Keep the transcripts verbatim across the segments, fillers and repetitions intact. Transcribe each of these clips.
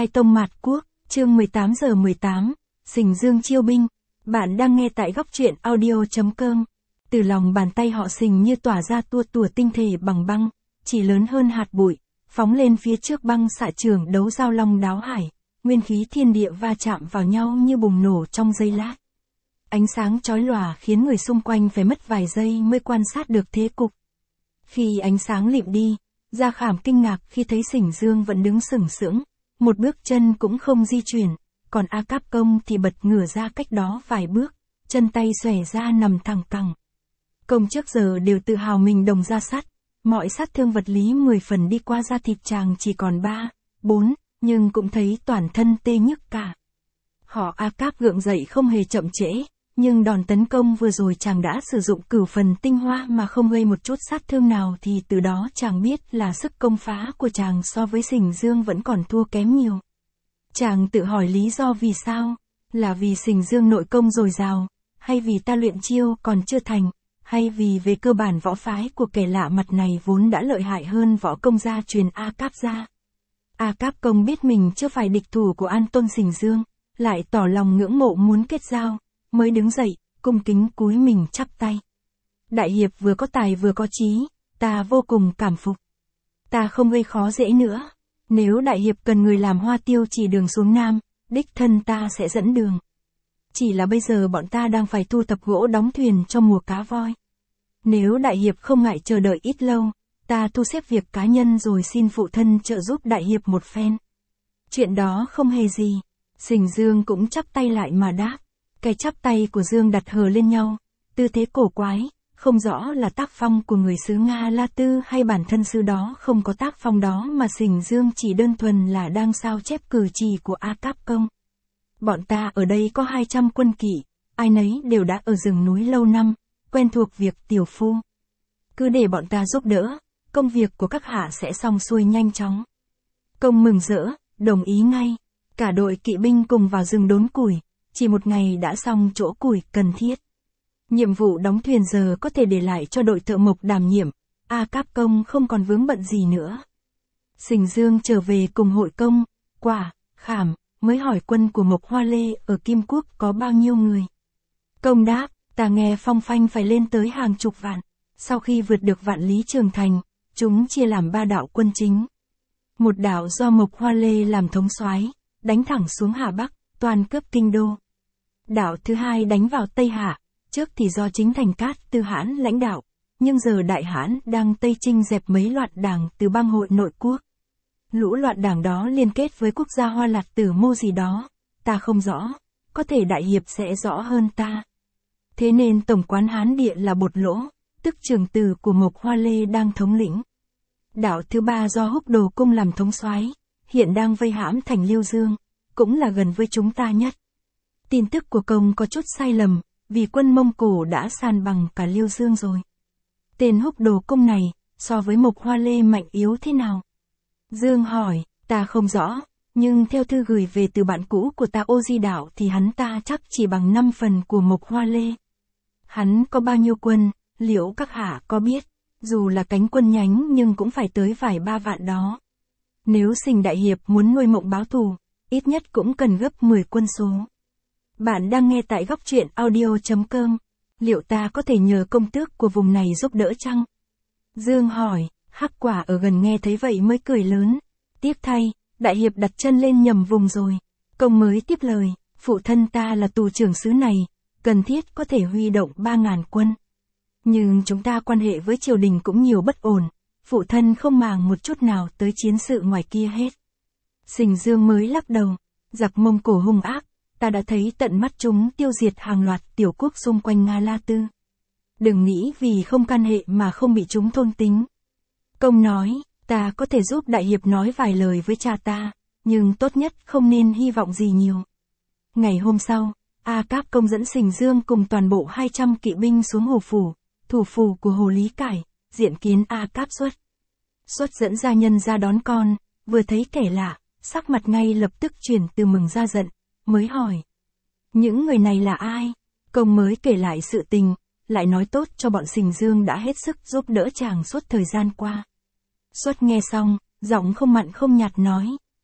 Khai tông mạt quốc, chương mười tám giờ mười tám, Sình Dương chiêu binh. Bạn đang nghe tại góc truyện audio.com. Từ lòng bàn tay họ Sình như tỏa ra tua tủa tinh thể bằng băng, chỉ lớn hơn hạt bụi, phóng lên phía trước băng xạ trường đấu giao long đáo hải, nguyên khí thiên địa va chạm vào nhau như bùng nổ trong giây lát. Ánh sáng chói lòa khiến người xung quanh phải mất vài giây mới quan sát được thế cục. Khi ánh sáng lịm đi, Gia Khảm kinh ngạc khi thấy Sình Dương vẫn đứng sừng sững, một bước chân cũng không di chuyển, còn A Cáp Công thì bật ngửa ra cách đó vài bước, chân tay xòe ra nằm thẳng cẳng. Công trước giờ đều tự hào mình đồng ra sắt, mọi sát thương vật lý mười phần đi qua da thịt chàng chỉ còn ba, bốn, nhưng cũng thấy toàn thân tê nhức cả. Họ A Cáp gượng dậy không hề chậm trễ, nhưng đòn tấn công vừa rồi chàng đã sử dụng cửu phần tinh hoa mà không gây một chút sát thương nào thì từ đó chàng biết là sức công phá của chàng so với Sình Dương vẫn còn thua kém nhiều. Chàng tự hỏi lý do vì sao, là vì Sình Dương nội công dồi dào, hay vì ta luyện chiêu còn chưa thành, hay vì về cơ bản võ phái của kẻ lạ mặt này vốn đã lợi hại hơn võ công gia truyền A Cáp gia. A Cáp Công biết mình chưa phải địch thủ của An Tôn Sình Dương, lại tỏ lòng ngưỡng mộ muốn kết giao, mới đứng dậy, cung kính cúi mình chắp tay. Đại hiệp vừa có tài vừa có trí, ta vô cùng cảm phục. Ta không gây khó dễ nữa, nếu đại hiệp cần người làm hoa tiêu chỉ đường xuống Nam, đích thân ta sẽ dẫn đường. Chỉ là bây giờ bọn ta đang phải thu thập gỗ đóng thuyền cho mùa cá voi. Nếu đại hiệp không ngại chờ đợi ít lâu, ta thu xếp việc cá nhân rồi xin phụ thân trợ giúp đại hiệp một phen. Chuyện đó không hề gì. Sình Dương cũng chắp tay lại mà đáp. Cái chắp tay của Dương đặt hờ lên nhau, tư thế cổ quái, không rõ là tác phong của người xứ Nga La Tư hay bản thân xứ đó không có tác phong đó mà Sình Dương chỉ đơn thuần là đang sao chép cử chỉ của A Cáp Công. Bọn ta ở đây có hai trăm quân kỵ, ai nấy đều đã ở rừng núi lâu năm, quen thuộc việc tiểu phu. Cứ để bọn ta giúp đỡ, công việc của các hạ sẽ xong xuôi nhanh chóng. Công mừng rỡ, đồng ý ngay, cả đội kỵ binh cùng vào rừng đốn củi. Chỉ một ngày đã xong chỗ củi cần thiết. Nhiệm vụ đóng thuyền giờ có thể để lại cho đội thợ mộc đảm nhiệm, A Cáp Công không còn vướng bận gì nữa. Sình Dương trở về cùng hội công, Quả, Khảm, mới hỏi quân của Mộc Hoa Lê ở Kim Quốc có bao nhiêu người. Công đáp, ta nghe phong phanh phải lên tới hàng chục vạn. Sau khi vượt được Vạn Lý Trường Thành, chúng chia làm ba đạo quân chính. Một đạo do Mộc Hoa Lê làm thống soái, đánh thẳng xuống Hà Bắc, toàn cướp kinh đô. Đạo thứ hai đánh vào Tây Hạ, trước thì do chính Thành Cát Tư Hãn lãnh đạo, nhưng giờ Đại Hãn đang Tây Chinh dẹp mấy loạn đảng từ bang hội nội quốc. Lũ loạn đảng đó liên kết với quốc gia Hoa Lạt Tử Mô gì đó, ta không rõ, có thể đại hiệp sẽ rõ hơn ta. Thế nên tổng quán Hán Địa là Bột Lỗ, tức trường tử của Mộc Hoa Lê đang thống lĩnh. Đạo thứ ba do Húc Đồ Cung làm thống soái, hiện đang vây hãm thành Liêu Dương, cũng là gần với chúng ta nhất. Tin tức của công có chút sai lầm, vì quân Mông Cổ đã san bằng cả Liêu Dương rồi. Tên Húc Đồ Cung này, so với Mộc Hoa Lê mạnh yếu thế nào? Dương hỏi, ta không rõ, nhưng theo thư gửi về từ bạn cũ của ta Ô Di Đạo thì hắn ta chắc chỉ bằng năm phần của Mộc Hoa Lê. Hắn có bao nhiêu quân, liệu các hạ có biết, dù là cánh quân nhánh nhưng cũng phải tới vài ba vạn đó. Nếu Sình đại hiệp muốn nuôi mộng báo thù, ít nhất cũng cần gấp mười quân số. Bạn đang nghe tại góc truyện audio.com. Liệu ta có thể nhờ công tước của vùng này giúp đỡ chăng? Dương hỏi, Hắc Quả ở gần nghe thấy vậy mới cười lớn. Tiếc thay, đại hiệp đặt chân lên nhầm vùng rồi. Công mới tiếp lời, phụ thân ta là tù trưởng xứ này, cần thiết có thể huy động ba ngàn quân. Nhưng chúng ta quan hệ với triều đình cũng nhiều bất ổn, phụ thân không màng một chút nào tới chiến sự ngoài kia hết. Sình Dương mới lắc đầu, giặc Mông Cổ hung ác, ta đã thấy tận mắt chúng tiêu diệt hàng loạt tiểu quốc xung quanh Nga La Tư. Đừng nghĩ vì không can hệ mà không bị chúng thôn tính. Công nói, ta có thể giúp đại hiệp nói vài lời với cha ta, nhưng tốt nhất không nên hy vọng gì nhiều. Ngày hôm sau, A Cáp Công dẫn Sình Dương cùng toàn bộ hai trăm kỵ binh xuống Hồ Phủ, thủ phủ của Hồ Lý Cải, diện kiến A Cáp Xuất. Xuất dẫn gia nhân ra đón con, vừa thấy kẻ lạ, sắc mặt ngay lập tức chuyển từ mừng ra giận, mới hỏi. Những người này là ai? Công mới kể lại sự tình, lại nói tốt cho bọn Sình Dương đã hết sức giúp đỡ chàng suốt thời gian qua. Xuất nghe xong, giọng không mặn không nhạt nói,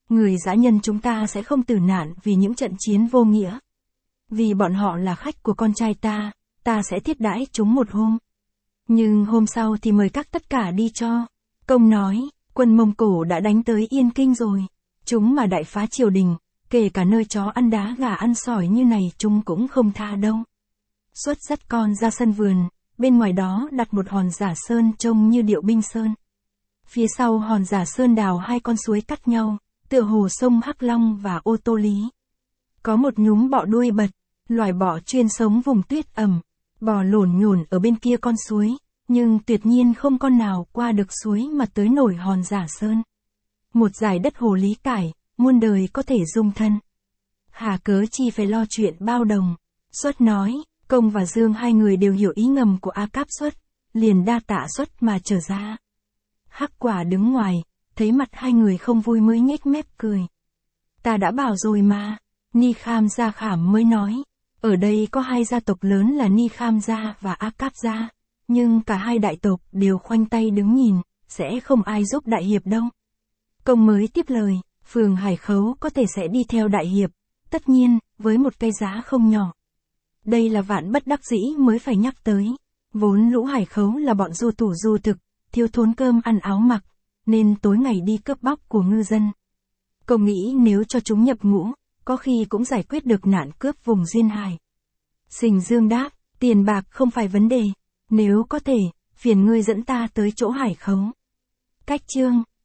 người dã nhân chúng ta sẽ không tử nạn vì những trận chiến vô nghĩa. Vì bọn họ là khách của con trai ta, ta sẽ thiết đãi chúng một hôm. Nhưng hôm sau thì mời các tất cả đi cho. Công nói, quân Mông Cổ đã đánh tới Yên Kinh rồi. Chúng mà đại phá triều đình, kể cả nơi chó ăn đá gà ăn sỏi như này chúng cũng không tha đâu. Xuất dắt con ra sân vườn, bên ngoài đó đặt một hòn giả sơn trông như điệu binh sơn. Phía sau hòn giả sơn đào hai con suối cắt nhau, tựa hồ sông Hắc Long và Ô Tô Lý. Có một nhúm bọ đuôi bật, loài bọ chuyên sống vùng tuyết ẩm, bò lổn nhổn ở bên kia con suối, nhưng tuyệt nhiên không con nào qua được suối mà tới nổi hòn giả sơn. Một dải đất hồ lý cải, muôn đời có thể dung thân. Hà cớ chi phải lo chuyện bao đồng. Xuất nói, Công và Dương hai người đều hiểu ý ngầm của A Cáp Xuất, liền đa tạ Xuất mà trở ra. Hắc Quả đứng ngoài, thấy mặt hai người không vui mới nhếch mép cười. Ta đã bảo rồi mà. Ni Kham Gia Khảm mới nói, ở đây có hai gia tộc lớn là Ni Kham Gia và A Cáp Gia, nhưng cả hai đại tộc đều khoanh tay đứng nhìn, sẽ không ai giúp đại hiệp đâu. Công mới tiếp lời, phường Hải Khấu có thể sẽ đi theo đại hiệp, tất nhiên, với một cái giá không nhỏ. Đây là vạn bất đắc dĩ mới phải nhắc tới. Vốn lũ Hải Khấu là bọn du tủ du thực, thiếu thốn cơm ăn áo mặc, nên tối ngày đi cướp bóc của ngư dân. Công nghĩ nếu cho chúng nhập ngũ, có khi cũng giải quyết được nạn cướp vùng duyên hải. Sình Dương đáp, tiền bạc không phải vấn đề, nếu có thể, phiền ngươi dẫn ta tới chỗ Hải Khấu. Cách chương